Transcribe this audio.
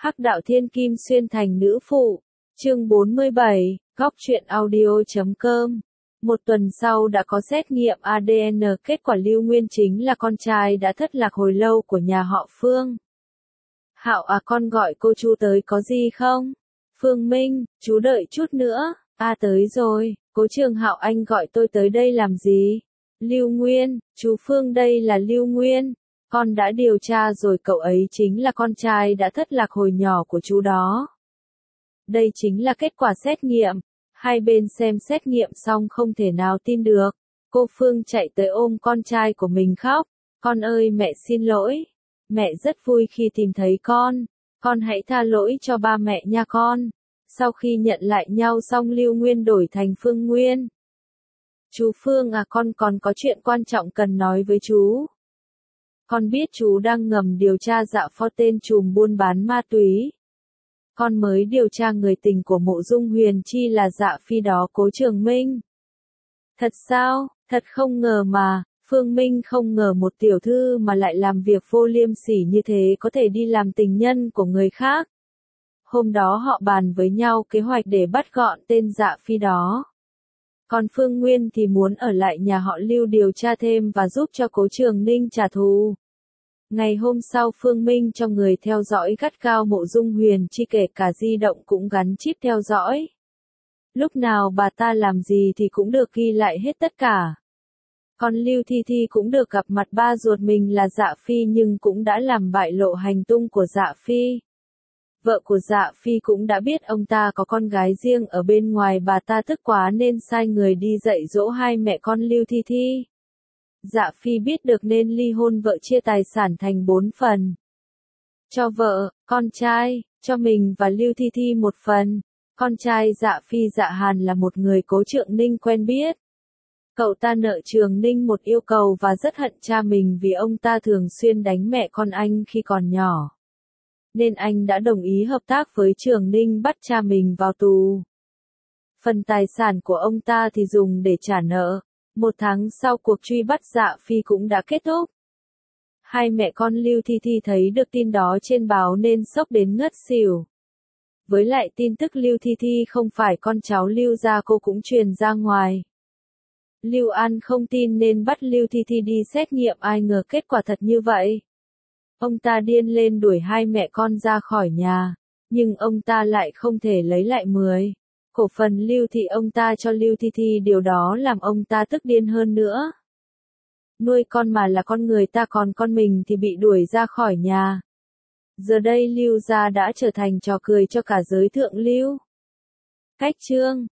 Hắc đạo thiên kim xuyên thành nữ phụ. Chương 47, góc truyện audio.com. Một tuần sau đã có xét nghiệm ADN, kết quả Lưu Nguyên chính là con trai đã thất lạc hồi lâu của nhà họ Phương. Hạo à, con gọi cô chú tới có gì không? Phương Minh, chú đợi chút nữa. À, tới rồi, cố Trường Hạo anh gọi tôi tới đây làm gì? Lưu Nguyên, chú Phương đây là Lưu Nguyên. Con đã điều tra rồi, cậu ấy chính là con trai đã thất lạc hồi nhỏ của chú đó. Đây chính là kết quả xét nghiệm. Hai bên xem xét nghiệm xong không thể nào tin được. Cô Phương chạy tới ôm con trai của mình khóc. Con ơi, mẹ xin lỗi. Mẹ rất vui khi tìm thấy con. Con hãy tha lỗi cho ba mẹ nha con. Sau khi nhận lại nhau xong, Lưu Nguyên đổi thành Phương Nguyên. Chú Phương à, con còn có chuyện quan trọng cần nói với chú. Con biết chú đang ngầm điều tra Dạ Pho, tên trùm buôn bán ma túy. Con mới điều tra người tình của Mộ Dung Huyền Chi là Dạ Phi đó, Cố Trường Minh. Thật sao? Thật không ngờ mà. Phương Minh không ngờ một tiểu thư mà lại làm việc vô liêm sỉ như thế có thể đi làm tình nhân của người khác. Hôm đó họ bàn với nhau kế hoạch để bắt gọn tên Dạ Phi đó. Còn Phương Nguyên thì muốn ở lại nhà họ Lưu điều tra thêm và giúp cho Cố Trường Ninh trả thù. Ngày hôm sau, Phương Minh cho người theo dõi gắt gao Mộ Dung Huyền Chi, kể cả di động cũng gắn chip theo dõi. Lúc nào bà ta làm gì thì cũng được ghi lại hết tất cả. Còn Lưu Thi Thi cũng được gặp mặt ba ruột mình là Dạ Phi, nhưng cũng đã làm bại lộ hành tung của Dạ Phi. Vợ của Dạ Phi cũng đã biết ông ta có con gái riêng ở bên ngoài, bà ta tức quá nên sai người đi dạy dỗ hai mẹ con Lưu Thi Thi. Dạ Phi biết được nên ly hôn vợ, chia tài sản thành 4 phần. Cho vợ, con trai, cho mình và Lưu Thi Thi một phần. Con trai Dạ Phi Dạ Hàn là một người Cố Trường Ninh quen biết. Cậu ta nợ Trường Ninh một yêu cầu và rất hận cha mình vì ông ta thường xuyên đánh mẹ con anh khi còn nhỏ. Nên anh đã đồng ý hợp tác với Trường Ninh bắt cha mình vào tù. Phần tài sản của ông ta thì dùng để trả nợ. Một tháng sau, cuộc truy bắt Dạ Phi cũng đã kết thúc. Hai mẹ con Lưu Thi Thi thấy được tin đó trên báo nên sốc đến ngất xỉu. Với lại tin tức Lưu Thi Thi không phải con cháu Lưu gia, cô cũng truyền ra ngoài. Lưu An không tin nên bắt Lưu Thi Thi đi xét nghiệm, ai ngờ kết quả thật như vậy. Ông ta điên lên đuổi hai mẹ con ra khỏi nhà, nhưng ông ta lại không thể lấy lại 10 cổ phần Lưu Thị ông ta cho Lưu Thi Thi, điều đó làm ông ta tức điên hơn nữa. Nuôi con mà là con người ta, còn con mình thì bị đuổi ra khỏi nhà. Giờ đây Lưu gia đã trở thành trò cười cho cả giới thượng lưu. Cách chương